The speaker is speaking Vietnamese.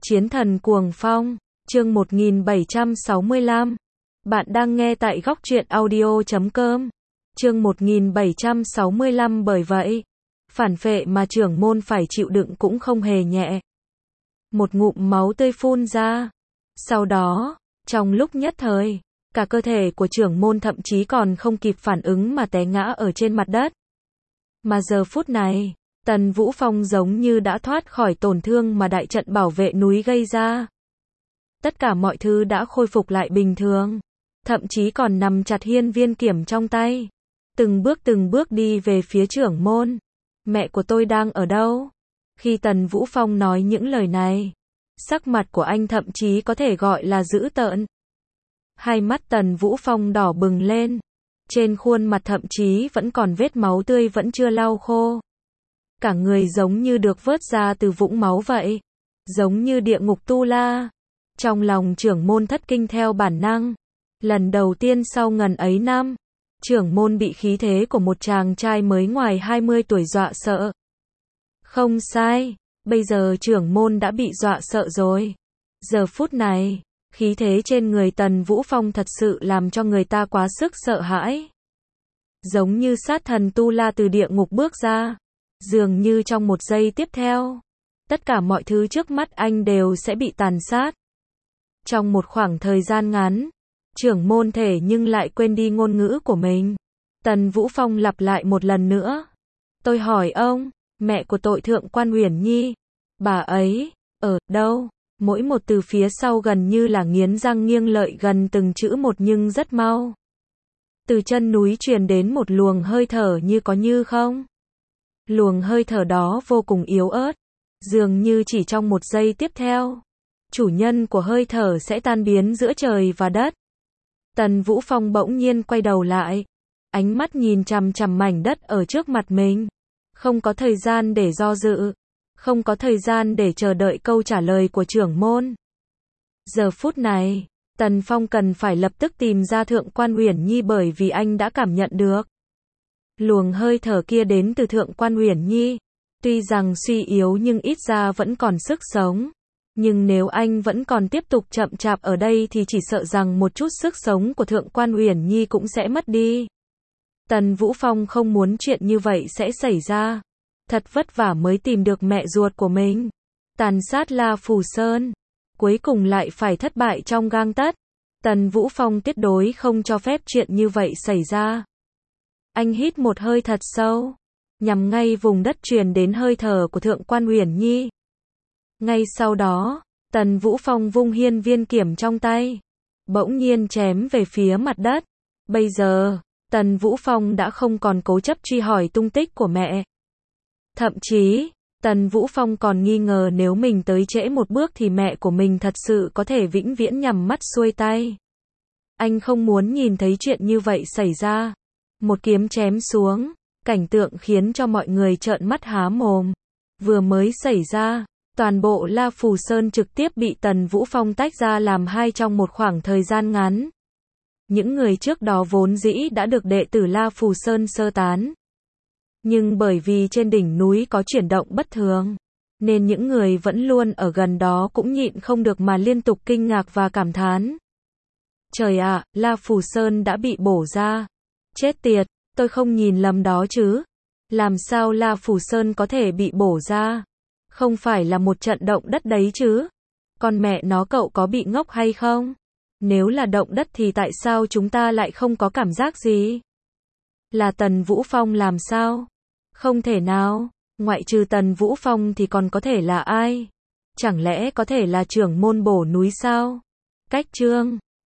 Chiến thần cuồng phong, chương 1765. Bạn đang nghe tại góc truyện audio.com. Chương 1765. Bởi vậy, phản phệ mà trưởng môn phải chịu đựng cũng không hề nhẹ. Một ngụm máu tươi phun ra. Sau đó, trong lúc nhất thời, cả cơ thể của trưởng môn thậm chí còn không kịp phản ứng mà té ngã ở trên mặt đất. Mà giờ phút này, Tần Vũ Phong giống như đã thoát khỏi tổn thương mà đại trận bảo vệ núi gây ra. Tất cả mọi thứ đã khôi phục lại bình thường, thậm chí còn nắm chặt hiên viên kiểm trong tay, từng bước đi về phía trưởng môn. Mẹ của tôi đang ở đâu? Khi Tần Vũ Phong nói những lời này, sắc mặt của anh thậm chí có thể gọi là dữ tợn. Hai mắt Tần Vũ Phong đỏ bừng lên, trên khuôn mặt thậm chí vẫn còn vết máu tươi vẫn chưa lau khô. Cả người giống như được vớt ra từ vũng máu vậy, giống như địa ngục tu la. Trong lòng trưởng môn thất kinh theo bản năng. Lần đầu tiên sau ngần ấy năm, trưởng môn bị khí thế của một chàng trai mới ngoài 20 tuổi dọa sợ. Không sai, bây giờ trưởng môn đã bị dọa sợ rồi. Giờ phút này, khí thế trên người Tần Vũ Phong thật sự làm cho người ta quá sức sợ hãi. Giống như sát thần tu la từ địa ngục bước ra. Dường như trong một giây tiếp theo, tất cả mọi thứ trước mắt anh đều sẽ bị tàn sát. Trong một khoảng thời gian ngắn, trưởng môn thể nhưng lại quên đi ngôn ngữ của mình. Tần Vũ Phong lặp lại một lần nữa. Tôi hỏi ông, mẹ của tội thượng quan Uyển Nhi, bà ấy, ở đâu? Mỗi một từ phía sau gần như là nghiến răng nghiêng lợi gần từng chữ một nhưng rất mau. Từ chân núi truyền đến một luồng hơi thở như có như không. Luồng hơi thở đó vô cùng yếu ớt, dường như chỉ trong một giây tiếp theo, chủ nhân của hơi thở sẽ tan biến giữa trời và đất. Tần Vũ Phong bỗng nhiên quay đầu lại, ánh mắt nhìn chằm chằm mảnh đất ở trước mặt mình. Không có thời gian để do dự, không có thời gian để chờ đợi câu trả lời của trưởng môn. Giờ phút này, Tần Phong cần phải lập tức tìm ra thượng quan Uyển Nhi bởi vì anh đã cảm nhận được. Luồng hơi thở kia đến từ thượng quan Uyển Nhi, tuy rằng suy yếu nhưng ít ra vẫn còn sức sống. Nhưng nếu anh vẫn còn tiếp tục chậm chạp ở đây thì chỉ sợ rằng một chút sức sống của thượng quan Uyển Nhi cũng sẽ mất đi. Tần Vũ Phong không muốn chuyện như vậy sẽ xảy ra. Thật vất vả mới tìm được mẹ ruột của mình. Tàn sát La Phù Sơn, cuối cùng lại phải thất bại trong gang tấc. Tần Vũ Phong tuyệt đối không cho phép chuyện như vậy xảy ra. Anh hít một hơi thật sâu, nhằm ngay vùng đất truyền đến hơi thở của thượng quan Uyển Nhi. Ngay sau đó, Tần Vũ Phong vung hiên viên kiểm trong tay, bỗng nhiên chém về phía mặt đất. Bây giờ, Tần Vũ Phong đã không còn cố chấp truy hỏi tung tích của mẹ. Thậm chí, Tần Vũ Phong còn nghi ngờ nếu mình tới trễ một bước thì mẹ của mình thật sự có thể vĩnh viễn nhắm mắt xuôi tay. Anh không muốn nhìn thấy chuyện như vậy xảy ra. Một kiếm chém xuống, cảnh tượng khiến cho mọi người trợn mắt há mồm. Vừa mới xảy ra, toàn bộ La Phù Sơn trực tiếp bị Tần Vũ Phong tách ra làm hai trong một khoảng thời gian ngắn. Những người trước đó vốn dĩ đã được đệ tử La Phù Sơn sơ tán. Nhưng bởi vì trên đỉnh núi có chuyển động bất thường, nên những người vẫn luôn ở gần đó cũng nhịn không được mà liên tục kinh ngạc và cảm thán. Trời ạ, La Phù Sơn đã bị bổ ra. Chết tiệt, tôi không nhìn lầm đó chứ. Làm sao La Phù Sơn có thể bị bổ ra? Không phải là một trận động đất đấy chứ? Con mẹ nó cậu có bị ngốc hay không? Nếu là động đất thì tại sao chúng ta lại không có cảm giác gì? Là Tần Vũ Phong làm sao? Không thể nào, ngoại trừ Tần Vũ Phong thì còn có thể là ai? Chẳng lẽ có thể là trưởng môn bổ núi sao? Cách chương